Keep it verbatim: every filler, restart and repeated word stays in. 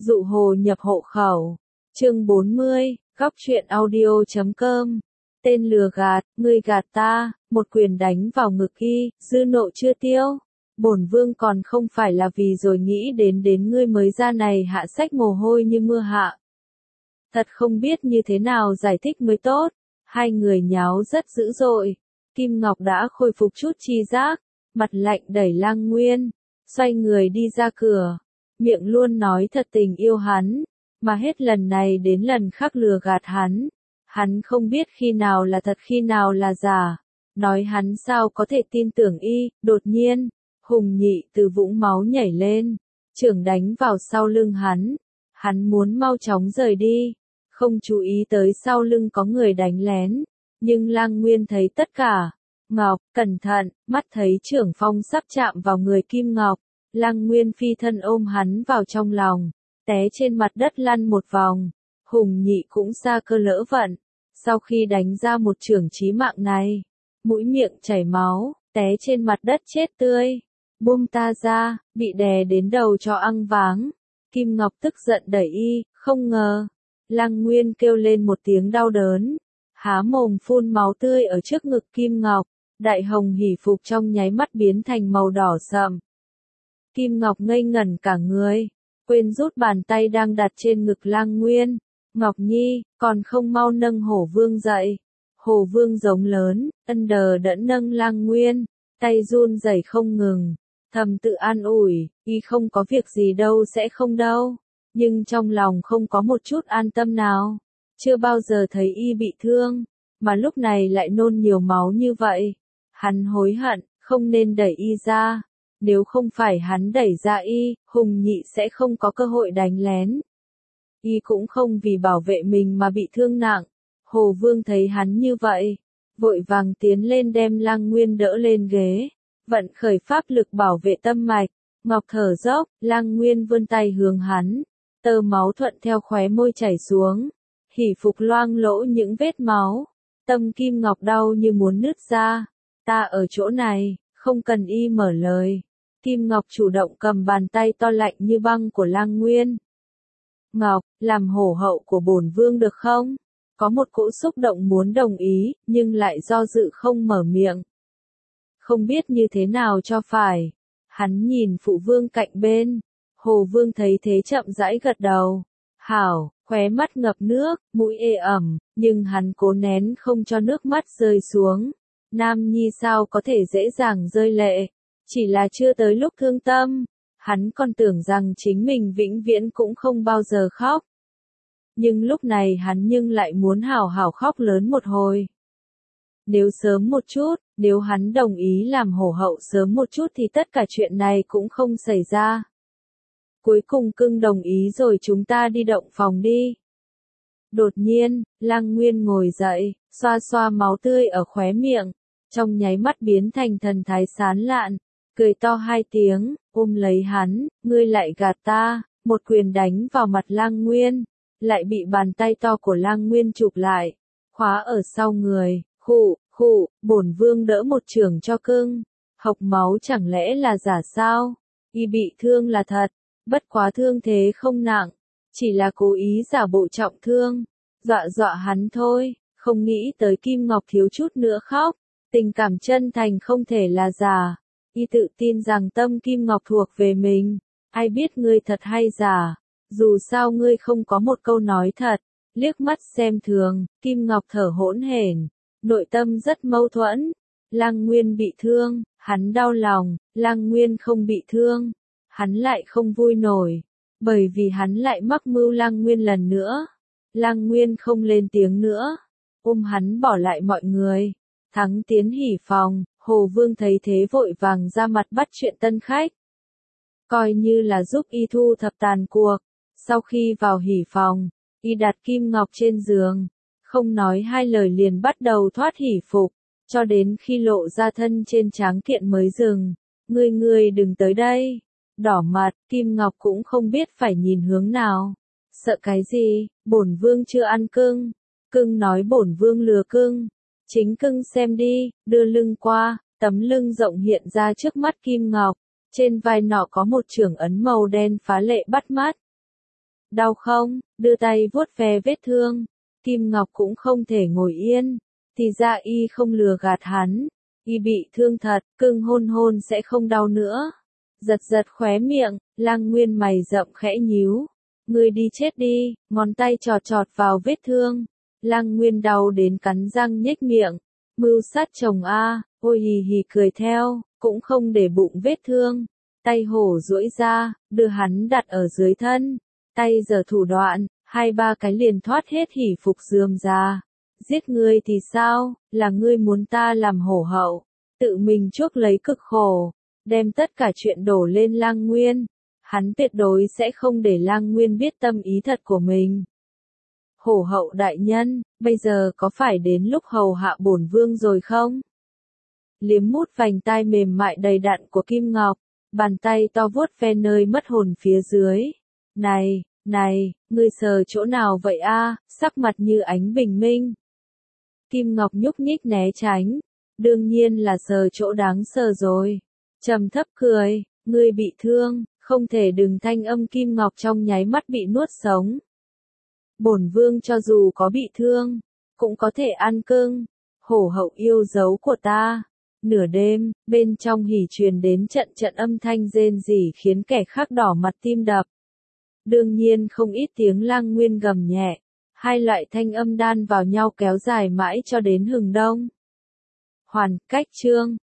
Dụ hồ nhập hộ khẩu. Chương bốn mươi, góc truyện audio chấm com. Tên lừa gạt, ngươi gạt ta, một quyền đánh vào ngực y, dư nộ chưa tiêu. Bổn vương còn không phải là vì rồi nghĩ đến đến ngươi mới ra này hạ sách mồ hôi như mưa hạ. Thật không biết như thế nào giải thích mới tốt. Hai người nháo rất dữ dội. Kim Ngọc đã khôi phục chút tri giác, mặt lạnh đẩy Lang Nguyên, xoay người đi ra cửa, miệng luôn nói thật tình yêu hắn, mà hết lần này đến lần khác lừa gạt hắn. Hắn không biết khi nào là thật khi nào là giả, nói hắn sao có thể tin tưởng y. Đột nhiên, Hùng Nhị từ vũng máu nhảy lên, chưởng đánh vào sau lưng hắn. Hắn muốn mau chóng rời đi, không chú ý tới sau lưng có người đánh lén, nhưng Lang Nguyên thấy tất cả. Ngọc, cẩn thận, mắt thấy trưởng phong sắp chạm vào người Kim Ngọc, Lang Nguyên phi thân ôm hắn vào trong lòng, té trên mặt đất lăn một vòng. Hùng Nhị cũng xa cơ lỡ vận, sau khi đánh ra một chưởng chí mạng này, mũi miệng chảy máu, té trên mặt đất chết tươi. Buông ta ra, bị đè đến đầu cho ăn váng. Kim Ngọc tức giận đẩy y, không ngờ. Lang Nguyên kêu lên một tiếng đau đớn, há mồm phun máu tươi ở trước ngực Kim Ngọc, đại hồng hỉ phục trong nháy mắt biến thành màu đỏ sậm. Kim Ngọc ngây ngẩn cả người, quên rút bàn tay đang đặt trên ngực Lang Nguyên. Ngọc Nhi, còn không mau nâng Hổ Vương dậy. Hổ Vương giống lớn, ân đờ đẫn nâng Lang Nguyên, tay run rẩy không ngừng, thầm tự an ủi, y không có việc gì đâu sẽ không đâu. Nhưng trong lòng không có một chút an tâm nào, chưa bao giờ thấy y bị thương, mà lúc này lại nôn nhiều máu như vậy. Hắn hối hận, không nên đẩy y ra, nếu không phải hắn đẩy ra y, Hùng Nhị sẽ không có cơ hội đánh lén. Y cũng không vì bảo vệ mình mà bị thương nặng. Hồ Vương thấy hắn như vậy, vội vàng tiến lên đem Lang Nguyên đỡ lên ghế, vận khởi pháp lực bảo vệ tâm mạch. Ngọc thở dốc, Lang Nguyên vươn tay hướng hắn, tơ máu thuận theo khóe môi chảy xuống, hỉ phục loang lỗ những vết máu. Tâm Kim Ngọc đau như muốn nứt ra. Ta ở chỗ này, không cần y mở lời. Kim Ngọc chủ động cầm bàn tay to lạnh như băng của Lang Nguyên. Ngọc, làm hổ hậu của bổn vương được không? Có một cỗ xúc động muốn đồng ý, nhưng lại do dự không mở miệng. Không biết như thế nào cho phải. Hắn nhìn phụ vương cạnh bên. Hồ Vương thấy thế chậm rãi gật đầu. Hảo, khóe mắt ngập nước, mũi ê ẩm, nhưng hắn cố nén không cho nước mắt rơi xuống. Nam nhi sao có thể dễ dàng rơi lệ, chỉ là chưa tới lúc thương tâm. Hắn còn tưởng rằng chính mình vĩnh viễn cũng không bao giờ khóc. Nhưng lúc này hắn nhưng lại muốn hào hào khóc lớn một hồi. Nếu sớm một chút, nếu hắn đồng ý làm hổ hậu sớm một chút thì tất cả chuyện này cũng không xảy ra. Cuối cùng cưng đồng ý rồi chúng ta đi động phòng đi. Đột nhiên, Lang Nguyên ngồi dậy, xoa xoa máu tươi ở khóe miệng, trong nháy mắt biến thành thần thái sán lạn, cười to hai tiếng, ôm lấy hắn, ngươi lại gạt ta, một quyền đánh vào mặt Lang Nguyên, lại bị bàn tay to của Lang Nguyên chụp lại, khóa ở sau người. Khụ, khụ, bổn vương đỡ một chưởng cho cưng. Hộc máu chẳng lẽ là giả sao? Y bị thương là thật, bất quá thương thế không nặng, chỉ là cố ý giả bộ trọng thương, dọa dọa hắn thôi. Không nghĩ tới Kim Ngọc thiếu chút nữa khóc, tình cảm chân thành không thể là giả. Y tự tin rằng tâm Kim Ngọc thuộc về mình, ai biết ngươi thật hay giả, dù sao ngươi không có một câu nói thật. Liếc mắt xem thường, Kim Ngọc thở hỗn hển, nội tâm rất mâu thuẫn. Lang Nguyên bị thương, hắn đau lòng. Lang Nguyên không bị thương, hắn lại không vui nổi, bởi vì hắn lại mắc mưu Lang Nguyên lần nữa. Lang Nguyên không lên tiếng nữa, ôm hắn bỏ lại mọi người. Thắng tiến hỉ phòng, Hồ Vương thấy thế vội vàng ra mặt bắt chuyện tân khách, coi như là giúp y thu thập tàn cuộc. Sau khi vào hỉ phòng, y đặt Kim Ngọc trên giường, không nói hai lời liền bắt đầu thoát hỉ phục, cho đến khi lộ ra thân trên tráng kiện mới dừng. Ngươi ngươi đừng tới đây. Đỏ mặt, Kim Ngọc cũng không biết phải nhìn hướng nào. Sợ cái gì, bổn vương chưa ăn cưng. Cưng nói bổn vương lừa cưng. Chính cưng xem đi, đưa lưng qua, tấm lưng rộng hiện ra trước mắt Kim Ngọc. Trên vai nọ có một chưởng ấn màu đen phá lệ bắt mắt. đau không, đưa tay vuốt ve vết thương. Kim Ngọc cũng không thể ngồi yên, thì ra y không lừa gạt hắn, y bị thương thật, cưng hôn hôn sẽ không đau nữa. Giật giật khóe miệng, Lăng Nguyên mày rậm khẽ nhíu. Ngươi đi chết đi, ngón tay chọt chọt vào vết thương. Lăng Nguyên đau đến cắn răng nhếch miệng. Mưu sát chồng a, ôi hì hì cười theo, cũng không để bụng vết thương. Tay hổ duỗi ra, đưa hắn đặt ở dưới thân. Tay giở thủ đoạn, hai ba cái liền thoát hết hỉ phục rườm rà. Giết ngươi thì sao, là ngươi muốn ta làm hổ hậu, tự mình chuốc lấy cực khổ, đem tất cả chuyện đổ lên Lăng Nguyên. Hắn tuyệt đối sẽ không để Lăng Nguyên biết tâm ý thật của mình. Hổ hậu đại nhân, bây giờ có phải đến lúc hầu hạ bổn vương rồi không? Liếm mút vành tai mềm mại đầy đặn của Kim Ngọc, bàn tay to vuốt ve nơi mất hồn phía dưới. Này, này, ngươi sờ chỗ nào vậy a? Sắc mặt như ánh bình minh. Kim Ngọc nhúc nhích né tránh, đương nhiên là sờ chỗ đáng sờ rồi. Trầm thấp cười, ngươi bị thương, không thể đừng thanh âm Kim Ngọc trong nháy mắt bị nuốt sống. Bổn vương cho dù có bị thương, cũng có thể ăn cưng, hổ hậu yêu dấu của ta. Nửa đêm, bên trong hỉ truyền đến trận trận âm thanh rên rỉ khiến kẻ khác đỏ mặt tim đập. Đương nhiên không ít tiếng Lăng Nguyên gầm nhẹ, hai loại thanh âm đan vào nhau kéo dài mãi cho đến hừng đông. Hoàn, cách chương.